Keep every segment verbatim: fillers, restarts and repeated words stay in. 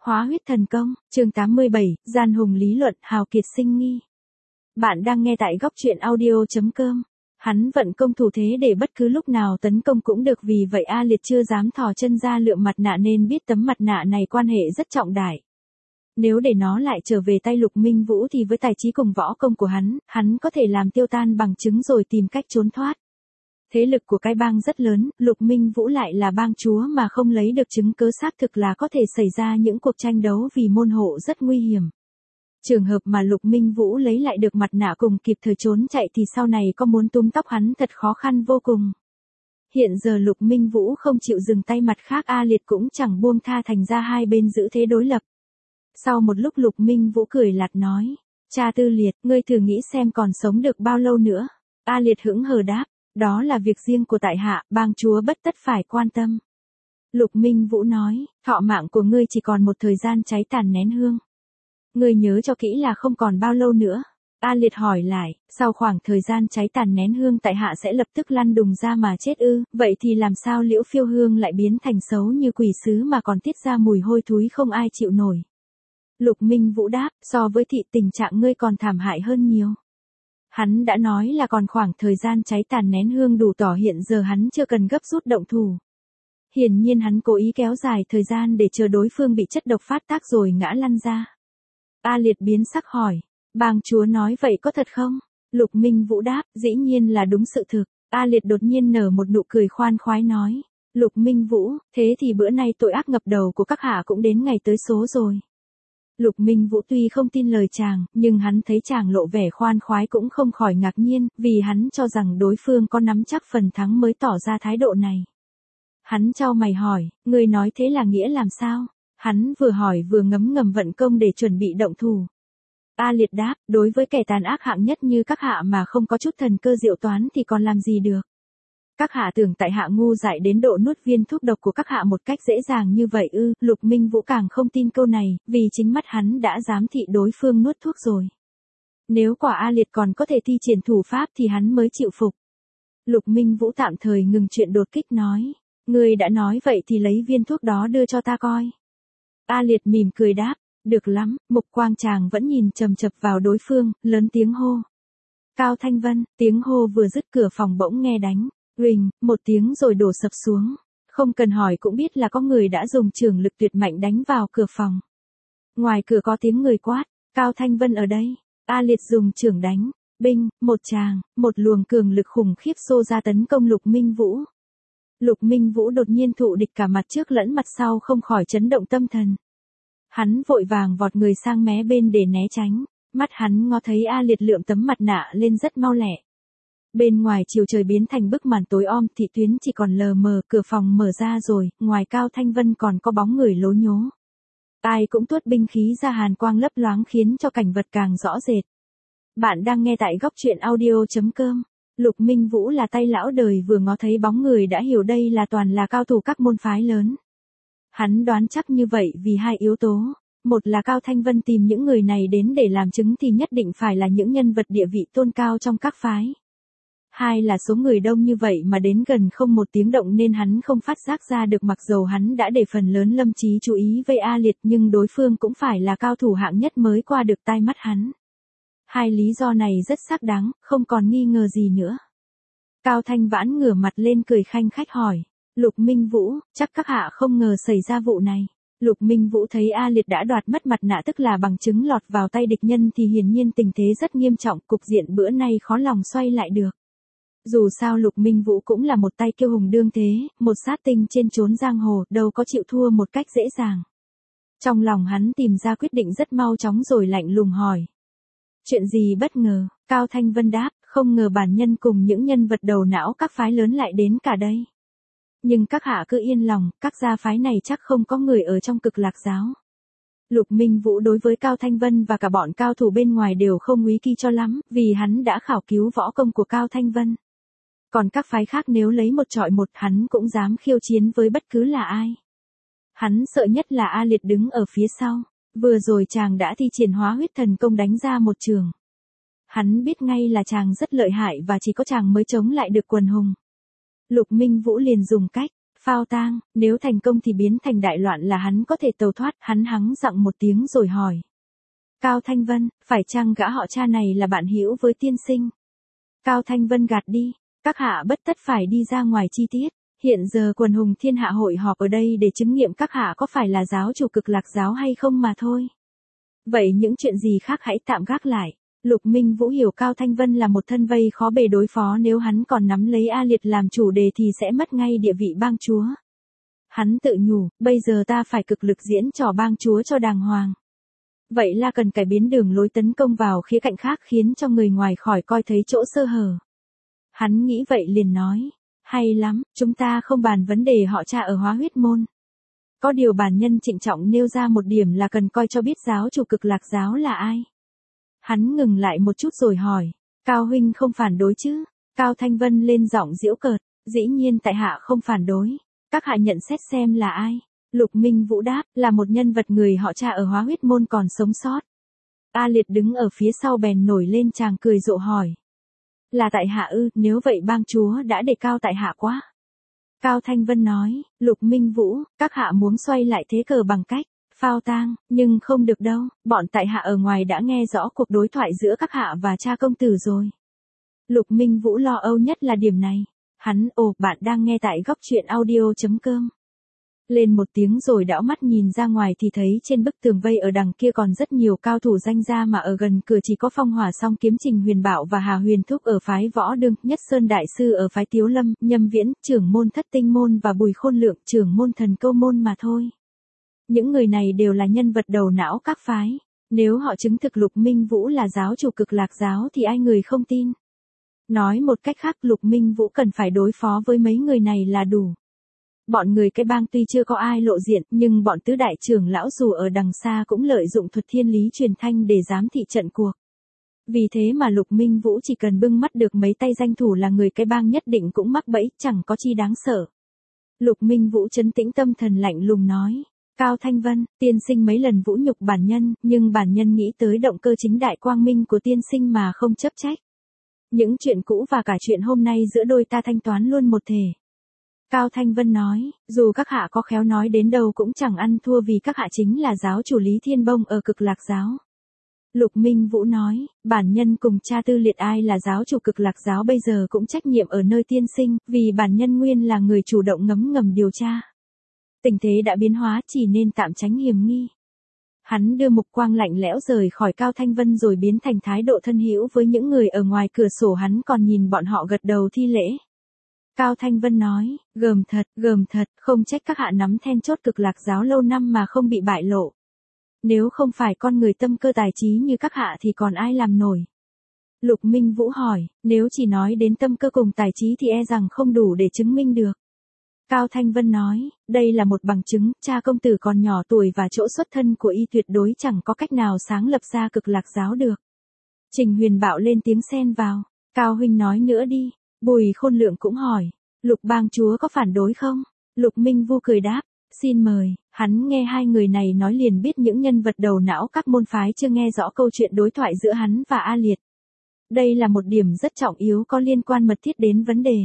Hóa huyết thần công, chương tám mươi bảy, gian hùng lý luận, hào kiệt sinh nghi. Bạn đang nghe tại góc truyện audio.com. Hắn vận công thủ thế để bất cứ lúc nào tấn công cũng được, vì vậy A Liệt chưa dám thò chân ra lượm mặt nạ nên biết tấm mặt nạ này quan hệ rất trọng đại. Nếu để nó lại trở về tay Lục Minh Vũ thì với tài trí cùng võ công của hắn, hắn có thể làm tiêu tan bằng chứng rồi tìm cách trốn thoát. Thế lực của cái bang rất lớn, Lục Minh Vũ lại là bang chúa mà không lấy được chứng cứ xác thực là có thể xảy ra những cuộc tranh đấu vì môn hộ rất nguy hiểm. Trường hợp mà Lục Minh Vũ lấy lại được mặt nạ cùng kịp thời trốn chạy thì sau này có muốn túm tóc hắn thật khó khăn vô cùng. Hiện giờ Lục Minh Vũ không chịu dừng tay, mặt khác A Liệt cũng chẳng buông tha, thành ra hai bên giữ thế đối lập. Sau một lúc Lục Minh Vũ cười lạt nói, cha Tư Liệt, ngươi thử nghĩ xem còn sống được bao lâu nữa. A Liệt hững hờ đáp, đó là việc riêng của tại hạ, bang chúa bất tất phải quan tâm. Lục Minh Vũ nói, thọ mạng của ngươi chỉ còn một thời gian cháy tàn nén hương. Ngươi nhớ cho kỹ là không còn bao lâu nữa. A Liệt hỏi lại, sau khoảng thời gian cháy tàn nén hương tại hạ sẽ lập tức lăn đùng ra mà chết ư? Vậy thì làm sao Liễu Phiêu Hương lại biến thành xấu như quỷ sứ mà còn tiết ra mùi hôi thối không ai chịu nổi? Lục Minh Vũ đáp, so với thị tình trạng ngươi còn thảm hại hơn nhiều. Hắn đã nói là còn khoảng thời gian cháy tàn nén hương đủ tỏ hiện giờ hắn chưa cần gấp rút động thủ. Hiển nhiên hắn cố ý kéo dài thời gian để chờ đối phương bị chất độc phát tác rồi ngã lăn ra. A Liệt biến sắc hỏi, bang chúa nói vậy có thật không? Lục Minh Vũ đáp, dĩ nhiên là đúng sự thực. A Liệt đột nhiên nở một nụ cười khoan khoái nói, Lục Minh Vũ, thế thì bữa nay tội ác ngập đầu của các hạ cũng đến ngày tới số rồi. Lục Minh Vũ tuy không tin lời chàng, nhưng hắn thấy chàng lộ vẻ khoan khoái cũng không khỏi ngạc nhiên, vì hắn cho rằng đối phương có nắm chắc phần thắng mới tỏ ra thái độ này. Hắn chau mày hỏi, ngươi nói thế là nghĩa làm sao? Hắn vừa hỏi vừa ngấm ngầm vận công để chuẩn bị động thủ. A Liệt đáp, đối với kẻ tàn ác hạng nhất như các hạ mà không có chút thần cơ diệu toán thì còn làm gì được. Các hạ tưởng tại hạ ngu dại đến độ nuốt viên thuốc độc của các hạ một cách dễ dàng như vậy ư? Lục Minh Vũ càng không tin câu này, vì chính mắt hắn đã giám thị đối phương nuốt thuốc rồi. Nếu quả A Liệt còn có thể thi triển thủ pháp thì hắn mới chịu phục. Lục Minh Vũ tạm thời ngừng chuyện đột kích nói, ngươi đã nói vậy thì lấy viên thuốc đó đưa cho ta coi. A Liệt mỉm cười đáp, được lắm. Mục quang chàng vẫn nhìn chầm chập vào đối phương, lớn tiếng hô. Cao Thanh Vân, tiếng hô vừa dứt cửa phòng bỗng nghe đánh. Rình, một tiếng rồi đổ sập xuống. Không cần hỏi cũng biết là có người đã dùng trường lực tuyệt mạnh đánh vào cửa phòng. Ngoài cửa có tiếng người quát, Cao Thanh Vân ở đây. A Liệt dùng trường đánh, binh, một tràng, một luồng cường lực khủng khiếp xô ra tấn công Lục Minh Vũ. Lục Minh Vũ đột nhiên thụ địch cả mặt trước lẫn mặt sau, không khỏi chấn động tâm thần. Hắn vội vàng vọt người sang mé bên để né tránh. Mắt hắn ngó thấy A Liệt lượm tấm mặt nạ lên rất mau lẹ. Bên ngoài chiều trời biến thành bức màn tối om, thị tuyến chỉ còn lờ mờ, cửa phòng mở ra rồi, ngoài Cao Thanh Vân còn có bóng người lố nhố. Ai cũng tuốt binh khí ra, hàn quang lấp loáng khiến cho cảnh vật càng rõ rệt. Bạn đang nghe tại góc truyện audio.com. Lục Minh Vũ là tay lão đời, vừa ngó thấy bóng người đã hiểu đây là toàn là cao thủ các môn phái lớn. Hắn đoán chắc như vậy vì hai yếu tố. Một là Cao Thanh Vân tìm những người này đến để làm chứng thì nhất định phải là những nhân vật địa vị tôn cao trong các phái. Hai là số người đông như vậy mà đến gần không một tiếng động nên hắn không phát giác ra được, mặc dầu hắn đã để phần lớn lâm trí chú ý với A Liệt nhưng đối phương cũng phải là cao thủ hạng nhất mới qua được tai mắt hắn. Hai lý do này rất xác đáng, không còn nghi ngờ gì nữa. Cao Thanh Vãn ngửa mặt lên cười khanh khách hỏi, Lục Minh Vũ, chắc các hạ không ngờ xảy ra vụ này. Lục Minh Vũ thấy A Liệt đã đoạt mất mặt nạ, tức là bằng chứng lọt vào tay địch nhân, thì hiển nhiên tình thế rất nghiêm trọng, cục diện bữa nay khó lòng xoay lại được. Dù sao Lục Minh Vũ cũng là một tay kiêu hùng đương thế, một sát tinh trên chốn giang hồ, đâu có chịu thua một cách dễ dàng. Trong lòng hắn tìm ra quyết định rất mau chóng rồi lạnh lùng hỏi. Chuyện gì bất ngờ? Cao Thanh Vân đáp, không ngờ bản nhân cùng những nhân vật đầu não các phái lớn lại đến cả đây. Nhưng các hạ cứ yên lòng, các gia phái này chắc không có người ở trong Cực Lạc giáo. Lục Minh Vũ đối với Cao Thanh Vân và cả bọn cao thủ bên ngoài đều không úy kỳ cho lắm, vì hắn đã khảo cứu võ công của Cao Thanh Vân. Còn các phái khác nếu lấy một chọi một, hắn cũng dám khiêu chiến với bất cứ là ai. Hắn sợ nhất là A Liệt đứng ở phía sau. Vừa rồi chàng đã thi triển hóa huyết thần công đánh ra một trường. Hắn biết ngay là chàng rất lợi hại và chỉ có chàng mới chống lại được quần hùng. Lục Minh Vũ liền dùng cách Phao tang, nếu thành công thì biến thành đại loạn là hắn có thể tẩu thoát, hắn hắng giọng một tiếng rồi hỏi. Cao Thanh Vân, phải chăng gã họ cha này là bạn hữu với tiên sinh? Cao Thanh Vân gạt đi, các hạ bất tất phải đi ra ngoài chi tiết. Hiện giờ quần hùng thiên hạ hội họp ở đây để chứng nghiệm các hạ có phải là giáo chủ Cực Lạc giáo hay không mà thôi. Vậy những chuyện gì khác hãy tạm gác lại. Lục Minh Vũ hiểu Cao Thanh Vân là một thân vây khó bề đối phó, nếu hắn còn nắm lấy A Liệt làm chủ đề thì sẽ mất ngay địa vị bang chúa. Hắn tự nhủ, bây giờ ta phải cực lực diễn trò bang chúa cho đàng hoàng. Vậy là cần cải biến đường lối tấn công vào khía cạnh khác khiến cho người ngoài khỏi coi thấy chỗ sơ hở. Hắn nghĩ vậy liền nói, hay lắm, chúng ta không bàn vấn đề họ cha ở Hóa Huyết môn. Có điều bản nhân trịnh trọng nêu ra một điểm là cần coi cho biết giáo chủ Cực Lạc giáo là ai. Hắn ngừng lại một chút rồi hỏi, Cao huynh không phản đối chứ? Cao Thanh Vân lên giọng giễu cợt, dĩ nhiên tại hạ không phản đối. Các hạ nhận xét xem là ai? Lục Minh Vũ đáp, là một nhân vật người họ cha ở Hóa Huyết môn còn sống sót. A Liệt đứng ở phía sau bèn nổi lên chàng cười rộ hỏi. Là tại hạ ư? Nếu vậy bang chúa đã đề cao tại hạ quá. Cao Thanh Vân nói, Lục Minh Vũ, các hạ muốn xoay lại thế cờ bằng cách phao tang, nhưng không được đâu, bọn tại hạ ở ngoài đã nghe rõ cuộc đối thoại giữa các hạ và cha công tử rồi. Lục Minh Vũ lo âu nhất là điểm này. Hắn, ồ, bạn đang nghe tại góc truyện audio chấm com. Lên một tiếng rồi đảo mắt nhìn ra ngoài thì thấy trên bức tường vây ở đằng kia còn rất nhiều cao thủ danh gia, mà ở gần cửa chỉ có Phong Hỏa Song Kiếm Trình Huyền Bảo và Hà Huyền Thúc ở phái Võ Đương, Nhất Sơn Đại Sư ở phái Tiếu Lâm, Nhâm Viễn, trưởng môn Thất Tinh môn và Bùi Khôn Lượng, trưởng môn Thần Câu môn mà thôi. Những người này đều là nhân vật đầu não các phái. Nếu họ chứng thực Lục Minh Vũ là giáo chủ Cực Lạc giáo thì ai người không tin. Nói một cách khác, Lục Minh Vũ cần phải đối phó với mấy người này là đủ. Bọn người cái bang tuy chưa có ai lộ diện, nhưng bọn tứ đại trưởng lão dù ở đằng xa cũng lợi dụng thuật thiên lý truyền thanh để giám thị trận cuộc. Vì thế mà Lục Minh Vũ chỉ cần bưng mắt được mấy tay danh thủ là người cái bang nhất định cũng mắc bẫy, chẳng có chi đáng sợ. Lục Minh Vũ trấn tĩnh tâm thần lạnh lùng nói. Cao Thanh Vân, tiên sinh mấy lần vũ nhục bản nhân, nhưng bản nhân nghĩ tới động cơ chính đại quang minh của tiên sinh mà không chấp trách. Những chuyện cũ và cả chuyện hôm nay giữa đôi ta thanh toán luôn một thể. Cao Thanh Vân nói, dù các hạ có khéo nói đến đâu cũng chẳng ăn thua vì các hạ chính là giáo chủ Lý Thiên Bông ở Cực Lạc giáo. Lục Minh Vũ nói, bản nhân cùng cha Tư Liệt ai là giáo chủ Cực Lạc giáo bây giờ cũng trách nhiệm ở nơi tiên sinh, vì bản nhân nguyên là người chủ động ngấm ngầm điều tra. Tình thế đã biến hóa, chỉ nên tạm tránh hiểm nghi. Hắn đưa mục quang lạnh lẽo rời khỏi Cao Thanh Vân rồi biến thành thái độ thân hữu với những người ở ngoài cửa sổ, hắn còn nhìn bọn họ gật đầu thi lễ. Cao Thanh Vân nói, gờm thật, gờm thật, không trách các hạ nắm then chốt Cực Lạc giáo lâu năm mà không bị bại lộ. Nếu không phải con người tâm cơ tài trí như các hạ thì còn ai làm nổi. Lục Minh Vũ hỏi, nếu chỉ nói đến tâm cơ cùng tài trí thì e rằng không đủ để chứng minh được. Cao Thanh Vân nói, đây là một bằng chứng, cha công tử còn nhỏ tuổi và chỗ xuất thân của y tuyệt đối chẳng có cách nào sáng lập ra Cực Lạc giáo được. Trình Huyền Bảo lên tiếng xen vào, Cao huynh nói nữa đi. Bùi Khôn Lượng cũng hỏi, Lục bang chúa có phản đối không? Lục Minh Vu cười đáp, xin mời. Hắn nghe hai người này nói liền biết những nhân vật đầu não các môn phái chưa nghe rõ câu chuyện đối thoại giữa hắn và A Liệt. Đây là một điểm rất trọng yếu có liên quan mật thiết đến vấn đề.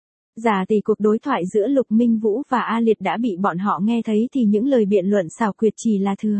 Giả tỷ cuộc đối thoại giữa Lục Minh Vũ và A Liệt đã bị bọn họ nghe thấy thì những lời biện luận xảo quyệt chỉ là thừa.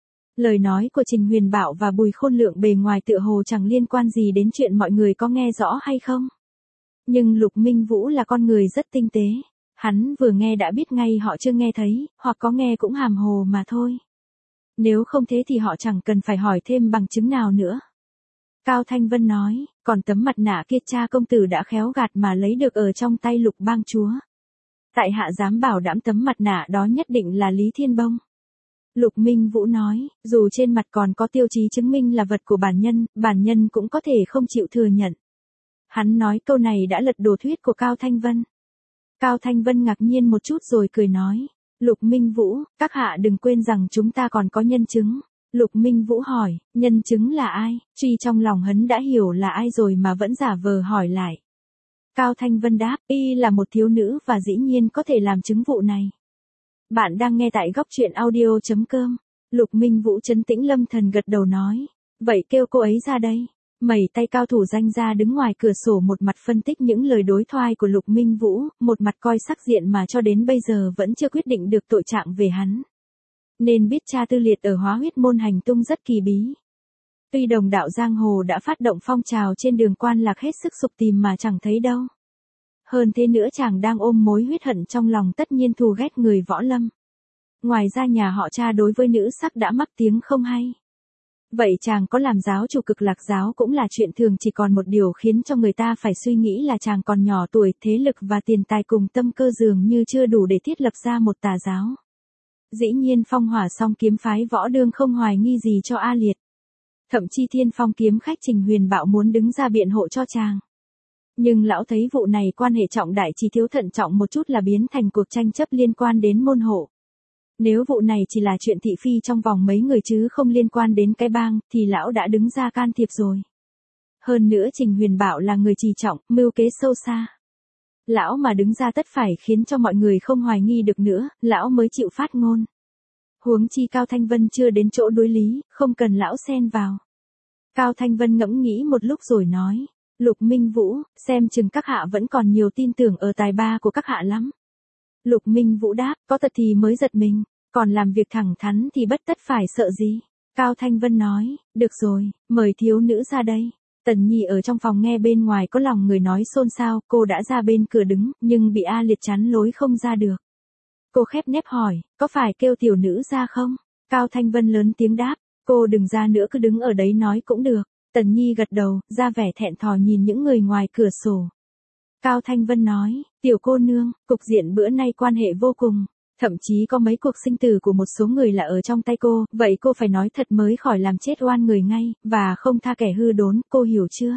Lời nói của Trình Huyền Bảo và Bùi Khôn Lượng bề ngoài tựa hồ chẳng liên quan gì đến chuyện mọi người có nghe rõ hay không. Nhưng Lục Minh Vũ là con người rất tinh tế. Hắn vừa nghe đã biết ngay họ chưa nghe thấy, hoặc có nghe cũng hàm hồ mà thôi. Nếu không thế thì họ chẳng cần phải hỏi thêm bằng chứng nào nữa. Cao Thanh Vân nói, còn tấm mặt nạ kia cha công tử đã khéo gạt mà lấy được ở trong tay Lục bang chúa. Tại hạ dám bảo đảm tấm mặt nạ đó nhất định là Lý Thiên Bông. Lục Minh Vũ nói, dù trên mặt còn có tiêu chí chứng minh là vật của bản nhân, bản nhân cũng có thể không chịu thừa nhận. Hắn nói câu này đã lật đổ thuyết của Cao Thanh Vân. Cao Thanh Vân ngạc nhiên một chút rồi cười nói, Lục Minh Vũ, các hạ đừng quên rằng chúng ta còn có nhân chứng. Lục Minh Vũ hỏi, nhân chứng là ai? Truy trong lòng hắn đã hiểu là ai rồi mà vẫn giả vờ hỏi lại. Cao Thanh Vân đáp, y là một thiếu nữ và dĩ nhiên có thể làm chứng vụ này. Bạn đang nghe tại góc truyện audio chấm com. Lục Minh Vũ trấn tĩnh lâm thần gật đầu nói, vậy kêu cô ấy ra đây. Mẩy tay cao thủ danh gia đứng ngoài cửa sổ một mặt phân tích những lời đối thoại của Lục Minh Vũ, một mặt coi sắc diện mà cho đến bây giờ vẫn chưa quyết định được tội trạng về hắn. Nên biết cha Tư Liệt ở Hóa Huyết Môn hành tung rất kỳ bí. Tuy đồng đạo giang hồ đã phát động phong trào trên đường quan lạc hết sức sục tìm mà chẳng thấy đâu. Hơn thế nữa chàng đang ôm mối huyết hận trong lòng tất nhiên thù ghét người Võ Lâm. Ngoài ra nhà họ cha đối với nữ sắc đã mắc tiếng không hay. Vậy chàng có làm giáo chủ Cực Lạc giáo cũng là chuyện thường, chỉ còn một điều khiến cho người ta phải suy nghĩ là chàng còn nhỏ tuổi, thế lực và tiền tài cùng tâm cơ dường như chưa đủ để thiết lập ra một tà giáo. Dĩ nhiên Phong Hỏa Song kiếm phái Võ Đương không hoài nghi gì cho A Liệt. Thậm chí Thiên Phong kiếm khách Trình Huyền Bạo muốn đứng ra biện hộ cho chàng. Nhưng lão thấy vụ này quan hệ trọng đại, chỉ thiếu thận trọng một chút là biến thành cuộc tranh chấp liên quan đến môn hộ. Nếu vụ này chỉ là chuyện thị phi trong vòng mấy người chứ không liên quan đến cái bang, thì lão đã đứng ra can thiệp rồi. Hơn nữa Trình Huyền Bạo là người trì trọng, mưu kế sâu xa. Lão mà đứng ra tất phải khiến cho mọi người không hoài nghi được nữa, lão mới chịu phát ngôn. Huống chi Cao Thanh Vân chưa đến chỗ đối lý, không cần lão xen vào. Cao Thanh Vân ngẫm nghĩ một lúc rồi nói, Lục Minh Vũ, xem chừng các hạ vẫn còn nhiều tin tưởng ở tài ba của các hạ lắm. Lục Minh Vũ đáp, có thật thì mới giật mình, còn làm việc thẳng thắn thì bất tất phải sợ gì. Cao Thanh Vân nói, được rồi, mời thiếu nữ ra đây. Tần Nhi ở trong phòng nghe bên ngoài có lòng người nói xôn xao, cô đã ra bên cửa đứng, nhưng bị A Liệt chắn lối không ra được. Cô khép nép hỏi, có phải kêu tiểu nữ ra không? Cao Thanh Vân lớn tiếng đáp, cô đừng ra nữa, cứ đứng ở đấy nói cũng được. Tần Nhi gật đầu, ra vẻ thẹn thò nhìn những người ngoài cửa sổ. Cao Thanh Vân nói, tiểu cô nương, cục diện bữa nay quan hệ vô cùng, thậm chí có mấy cuộc sinh tử của một số người là ở trong tay cô, vậy cô phải nói thật mới khỏi làm chết oan người ngay, và không tha kẻ hư đốn, cô hiểu chưa?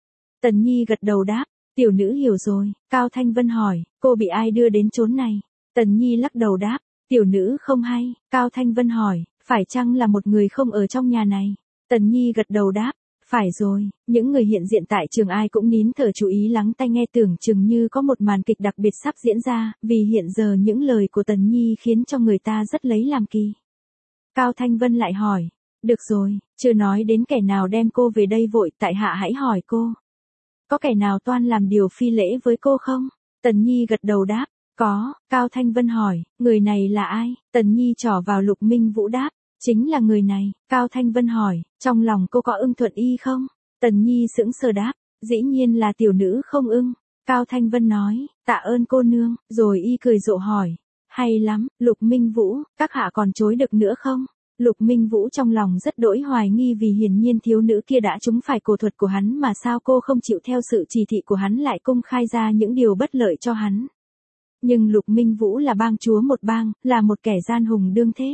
Tần Nhi gật đầu đáp, tiểu nữ hiểu rồi. Cao Thanh Vân hỏi, cô bị ai đưa đến chốn này? Tần Nhi lắc đầu đáp, tiểu nữ không hay. Cao Thanh Vân hỏi, phải chăng là một người không ở trong nhà này? Tần Nhi gật đầu đáp, phải rồi, những người hiện diện tại trường ai cũng nín thở chú ý lắng tai nghe, tưởng chừng như có một màn kịch đặc biệt sắp diễn ra, vì hiện giờ những lời của Tần Nhi khiến cho người ta rất lấy làm kỳ. Cao Thanh Vân lại hỏi, được rồi, chưa nói đến kẻ nào đem cô về đây vội, tại hạ hãy hỏi cô. Có kẻ nào toan làm điều phi lễ với cô không? Tần Nhi gật đầu đáp, có. Cao Thanh Vân hỏi, người này là ai? Tần Nhi trỏ vào Lục Minh Vũ đáp, chính là người này. Cao Thanh Vân hỏi, trong lòng cô có ưng Thuận Y không? Tần Nhi sững sờ đáp, dĩ nhiên là tiểu nữ không ưng. Cao Thanh Vân nói, tạ ơn cô nương, rồi y cười rộ hỏi, hay lắm, Lục Minh Vũ, các hạ còn chối được nữa không? Lục Minh Vũ trong lòng rất đỗi hoài nghi, vì hiển nhiên thiếu nữ kia đã trúng phải cổ thuật của hắn, mà sao cô không chịu theo sự chỉ thị của hắn lại công khai ra những điều bất lợi cho hắn. Nhưng Lục Minh Vũ là bang chúa một bang, là một kẻ gian hùng đương thế.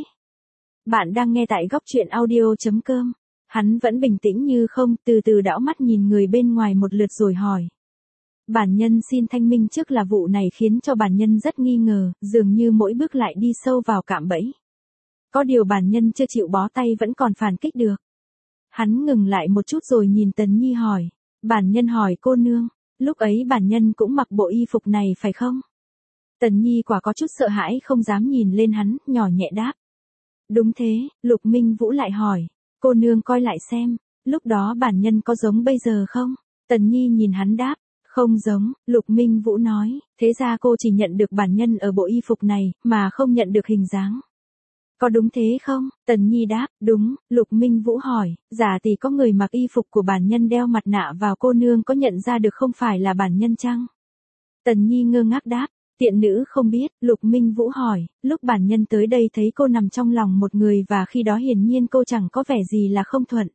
Bạn đang nghe tại góc truyện audio.com. Hắn vẫn bình tĩnh như không, từ từ đảo mắt nhìn người bên ngoài một lượt rồi hỏi. Bản nhân xin thanh minh trước là vụ này khiến cho bản nhân rất nghi ngờ, dường như mỗi bước lại đi sâu vào cạm bẫy. Có điều bản nhân chưa chịu bó tay, vẫn còn phản kích được. Hắn ngừng lại một chút rồi nhìn Tần Nhi hỏi. Bản nhân hỏi cô nương, lúc ấy bản nhân cũng mặc bộ y phục này phải không? Tần Nhi quả có chút sợ hãi, không dám nhìn lên hắn, nhỏ nhẹ đáp. Đúng thế. Lục Minh Vũ lại hỏi, cô nương coi lại xem, lúc đó bản nhân có giống bây giờ không? Tần Nhi nhìn hắn đáp, không giống. Lục Minh Vũ nói, thế ra cô chỉ nhận được bản nhân ở bộ y phục này, mà không nhận được hình dáng. Có đúng thế không? Tần Nhi đáp, đúng. Lục Minh Vũ hỏi, giả tỷ có người mặc y phục của bản nhân đeo mặt nạ vào, cô nương có nhận ra được không phải là bản nhân chăng? Tần Nhi ngơ ngác đáp, tiện nữ không biết. Lục Minh Vũ hỏi, lúc bản nhân tới đây thấy cô nằm trong lòng một người, và khi đó hiển nhiên cô chẳng có vẻ gì là không thuận.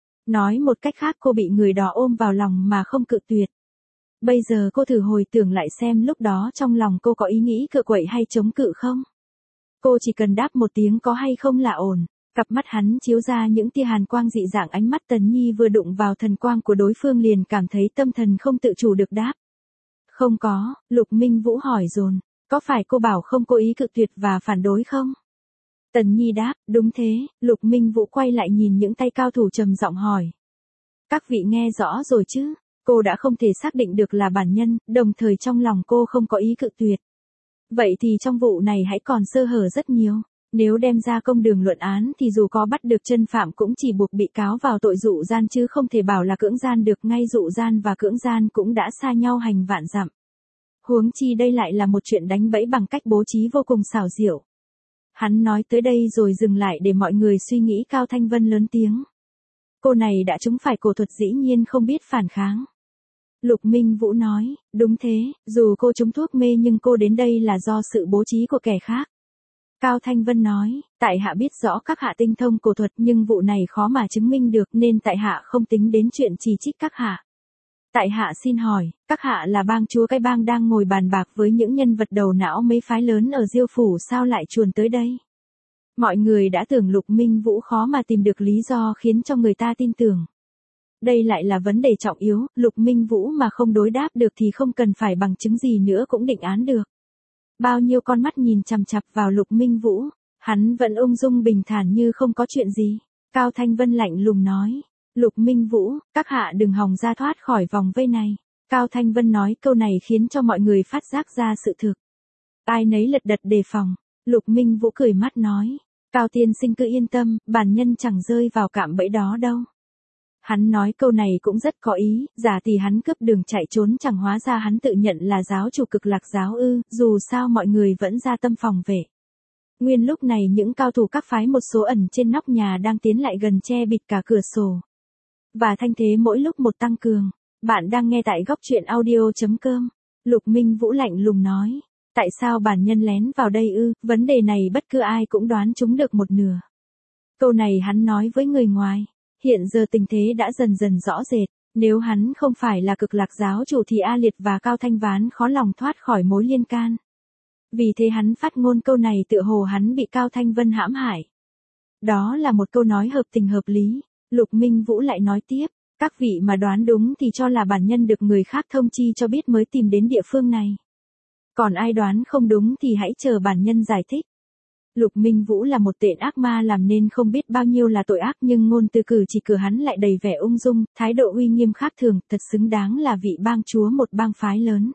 Nói một cách khác, cô bị người đó ôm vào lòng mà không cự tuyệt. Bây giờ cô thử hồi tưởng lại xem lúc đó trong lòng cô có ý nghĩ cự quậy hay chống cự không? Cô chỉ cần đáp một tiếng có hay không là ổn. Cặp mắt hắn chiếu ra những tia hàn quang dị dạng, ánh mắt Tần Nhi vừa đụng vào thần quang của đối phương liền cảm thấy tâm thần không tự chủ được đáp. Không có. Lục Minh Vũ hỏi dồn, có phải cô bảo không cố ý cự tuyệt và phản đối không? Tần Nhi đáp, đúng thế. Lục Minh Vũ quay lại nhìn những tay cao thủ trầm giọng hỏi. Các vị nghe rõ rồi chứ? Cô đã không thể xác định được là bản nhân, đồng thời trong lòng cô không có ý cự tuyệt. Vậy thì trong vụ này hãy còn sơ hở rất nhiều. Nếu đem ra công đường luận án thì dù có bắt được chân phạm cũng chỉ buộc bị cáo vào tội dụ gian chứ không thể bảo là cưỡng gian được, ngay dụ gian và cưỡng gian cũng đã xa nhau hành vạn dặm. Huống chi đây lại là một chuyện đánh bẫy bằng cách bố trí vô cùng xảo diệu. Hắn nói tới đây rồi dừng lại để mọi người suy nghĩ. Cao Thanh Vân lớn tiếng. Cô này đã trúng phải cổ thuật, dĩ nhiên không biết phản kháng. Lục Minh Vũ nói, đúng thế, dù cô trúng thuốc mê nhưng cô đến đây là do sự bố trí của kẻ khác. Cao Thanh Vân nói, tại hạ biết rõ các hạ tinh thông cổ thuật nhưng vụ này khó mà chứng minh được nên tại hạ không tính đến chuyện chỉ trích các hạ. Tại hạ xin hỏi, các hạ là bang chúa cái bang đang ngồi bàn bạc với những nhân vật đầu não mấy phái lớn ở Diêu Phủ, sao lại chuồn tới đây? Mọi người đã tưởng Lục Minh Vũ khó mà tìm được lý do khiến cho người ta tin tưởng. Đây lại là vấn đề trọng yếu, Lục Minh Vũ mà không đối đáp được thì không cần phải bằng chứng gì nữa cũng định án được. Bao nhiêu con mắt nhìn chằm chằm vào Lục Minh Vũ, hắn vẫn ung dung bình thản như không có chuyện gì. Cao Thanh Vân lạnh lùng nói, Lục Minh Vũ, các hạ đừng hòng ra thoát khỏi vòng vây này. Cao Thanh Vân nói câu này khiến cho mọi người phát giác ra sự thực. Ai nấy lật đật đề phòng, Lục Minh Vũ cười mắt nói, Cao tiên sinh cứ yên tâm, bản nhân chẳng rơi vào cạm bẫy đó đâu. Hắn nói câu này cũng rất có ý, giả thì hắn cướp đường chạy trốn chẳng hóa ra hắn tự nhận là giáo chủ Cực Lạc giáo ư, dù sao mọi người vẫn ra tâm phòng vệ. Nguyên lúc này những cao thủ các phái một số ẩn trên nóc nhà đang tiến lại gần che bịt cả cửa sổ. Và thanh thế mỗi lúc một tăng cường. Bạn đang nghe tại góc truyện audio.com. Lục Minh Vũ lạnh lùng nói. Tại sao bản nhân lén vào đây ư, vấn đề này bất cứ ai cũng đoán trúng được một nửa. Câu này hắn nói với người ngoài. Hiện giờ tình thế đã dần dần rõ rệt. Nếu hắn không phải là Cực Lạc giáo chủ thì A Liệt và Cao Thanh Ván khó lòng thoát khỏi mối liên can. Vì thế hắn phát ngôn câu này tựa hồ hắn bị Cao Thanh Vân hãm hại. Đó là một câu nói hợp tình hợp lý. Lục Minh Vũ lại nói tiếp, các vị mà đoán đúng thì cho là bản nhân được người khác thông chi cho biết mới tìm đến địa phương này. Còn ai đoán không đúng thì hãy chờ bản nhân giải thích. Lục Minh Vũ là một tên ác ma làm nên không biết bao nhiêu là tội ác nhưng ngôn từ cử chỉ cử hắn lại đầy vẻ ung dung, thái độ uy nghiêm khác thường, thật xứng đáng là vị bang chúa một bang phái lớn.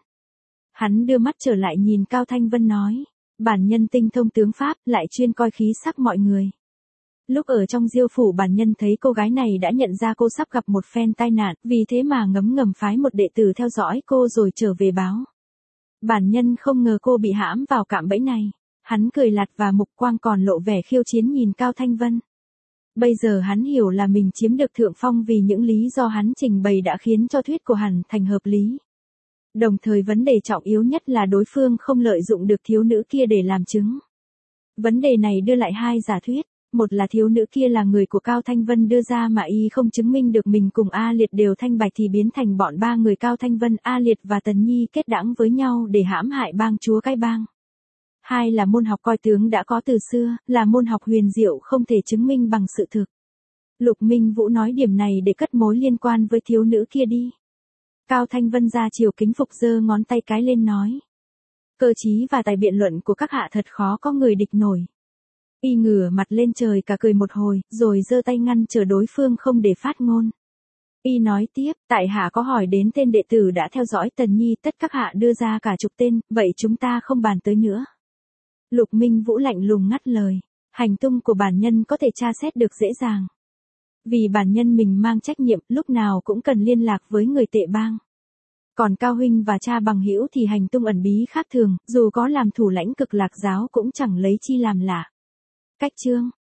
Hắn đưa mắt trở lại nhìn Cao Thanh Vân nói, bản nhân tinh thông tướng pháp, lại chuyên coi khí sắc mọi người. Lúc ở trong Diêu Phủ bản nhân thấy cô gái này đã nhận ra cô sắp gặp một phen tai nạn, vì thế mà ngấm ngầm phái một đệ tử theo dõi cô rồi trở về báo. Bản nhân không ngờ cô bị hãm vào cạm bẫy này. Hắn cười lạt và mục quang còn lộ vẻ khiêu chiến nhìn Cao Thanh Vân. Bây giờ hắn hiểu là mình chiếm được thượng phong vì những lý do hắn trình bày đã khiến cho thuyết của hắn thành hợp lý. Đồng thời vấn đề trọng yếu nhất là đối phương không lợi dụng được thiếu nữ kia để làm chứng. Vấn đề này đưa lại hai giả thuyết. Một là thiếu nữ kia là người của Cao Thanh Vân đưa ra mà y không chứng minh được mình cùng A Liệt đều thanh bạch thì biến thành bọn ba người Cao Thanh Vân, A Liệt và Tần Nhi kết đãng với nhau để hãm hại bang chúa cái bang. Hai là môn học coi tướng đã có từ xưa, là môn học huyền diệu không thể chứng minh bằng sự thực. Lục Minh Vũ nói điểm này để cất mối liên quan với thiếu nữ kia đi. Cao Thanh Vân ra chiều kính phục giơ ngón tay cái lên nói. Cơ trí và tài biện luận của các hạ thật khó có người địch nổi. Y ngửa mặt lên trời cả cười một hồi, rồi giơ tay ngăn chờ đối phương không để phát ngôn. Y nói tiếp, tại hạ có hỏi đến tên đệ tử đã theo dõi Tần Nhi, tất các hạ đưa ra cả chục tên, vậy chúng ta không bàn tới nữa. Lục Minh Vũ lạnh lùng ngắt lời, hành tung của bản nhân có thể tra xét được dễ dàng. Vì bản nhân mình mang trách nhiệm, lúc nào cũng cần liên lạc với người tệ bang. Còn Cao huynh và cha bằng hữu thì hành tung ẩn bí khác thường, dù có làm thủ lãnh Cực Lạc giáo cũng chẳng lấy chi làm lạ. Cách chương